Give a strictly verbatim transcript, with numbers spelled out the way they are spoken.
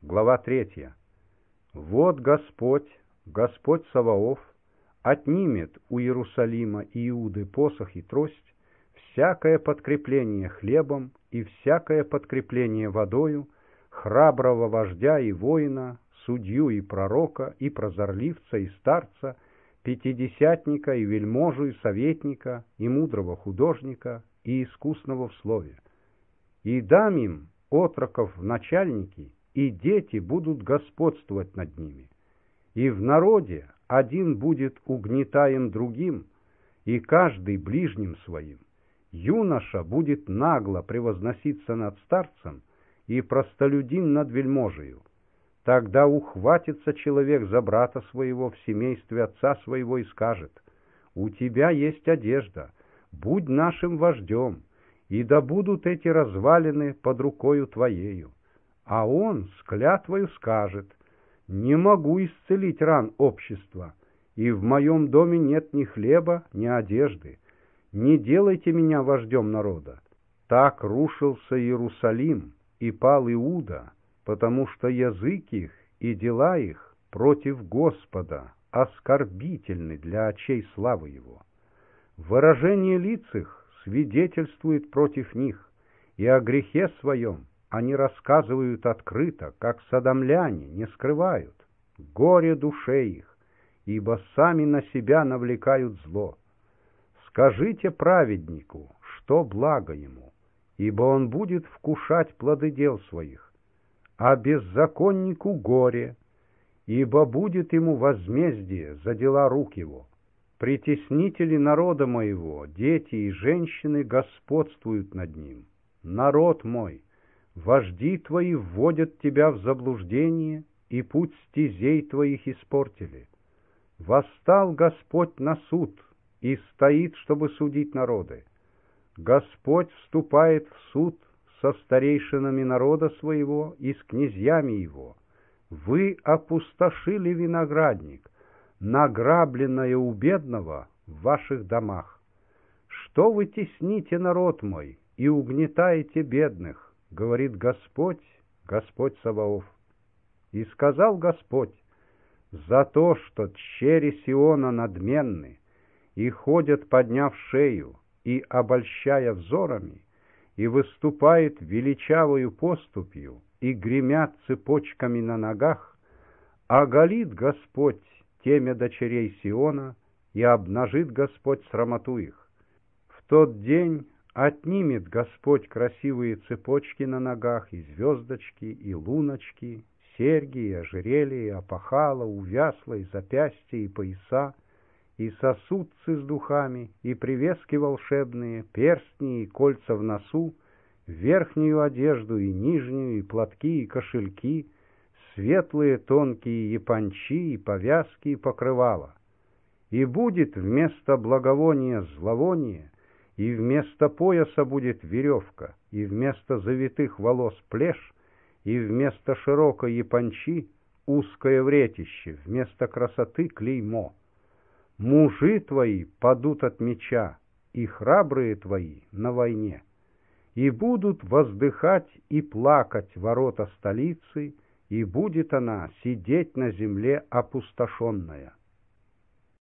Глава третья. Вот Господь, Господь Саваоф, отнимет у Иерусалима и Иуды посох и трость, всякое подкрепление хлебом и всякое подкрепление водою, храброго вождя и воина, судью и пророка, и прозорливца, и старца, пятидесятника, и вельможу, и советника, и мудрого художника, и искусного в слове. И дам им отроков в начальники, и дети будут господствовать над ними. И в народе один будет угнетаем другим, и каждый ближним своим. Юноша будет нагло превозноситься над старцем, и простолюдин над вельможею. Тогда ухватится человек за брата своего в семействе отца своего и скажет: «У тебя есть одежда, будь нашим вождем, и да будут эти развалины под рукою твоею». А он с клятвою скажет: «Не могу исцелить ран общества, и в моем доме нет ни хлеба, ни одежды. Не делайте меня вождем народа». Так рушился Иерусалим, и пал Иуда, потому что язык их и дела их против Господа оскорбительны для очей славы Его. Выражение лиц их свидетельствует против них, и о грехе своем они рассказывают открыто, как содомляне, не скрывают. Горе душе их, ибо сами на себя навлекают зло. Скажите праведнику, что благо ему, ибо он будет вкушать плоды дел своих, а беззаконнику горе, ибо будет ему возмездие за дела рук его. Притеснители народа моего, дети и женщины господствуют над ним. Народ мой, вожди твои вводят тебя в заблуждение, и путь стезей твоих испортили. Восстал Господь на суд и стоит, чтобы судить народы. Господь вступает в суд со старейшинами народа своего и с князьями его. Вы опустошили виноградник, награбленное у бедного в ваших домах. Что вы тесните народ мой и угнетаете бедных, говорит Господь, Господь Саваоф. И сказал Господь: за то, что тщери Сиона надменны и ходят, подняв шею, и обольщая взорами, и выступает величавою поступью, и гремят цепочками на ногах, оголит Господь темя дочерей Сиона, и обнажит Господь срамоту их. В тот день отнимет Господь красивые цепочки на ногах, и звездочки, и луночки, серьги, и ожерелья, и опахала, увясла, и запястья, и пояса, и сосудцы с духами, и привески волшебные, перстни и кольца в носу, верхнюю одежду и нижнюю, и платки, и кошельки, светлые тонкие япончи, и повязки, и покрывала. И будет вместо благовония зловоние, и вместо пояса будет веревка, и вместо завитых волос плешь, и вместо широкой япончи узкое вретище, вместо красоты клеймо. Мужи твои падут от меча, и храбрые твои на войне. И будут воздыхать и плакать ворота столицы, и будет она сидеть на земле опустошенная.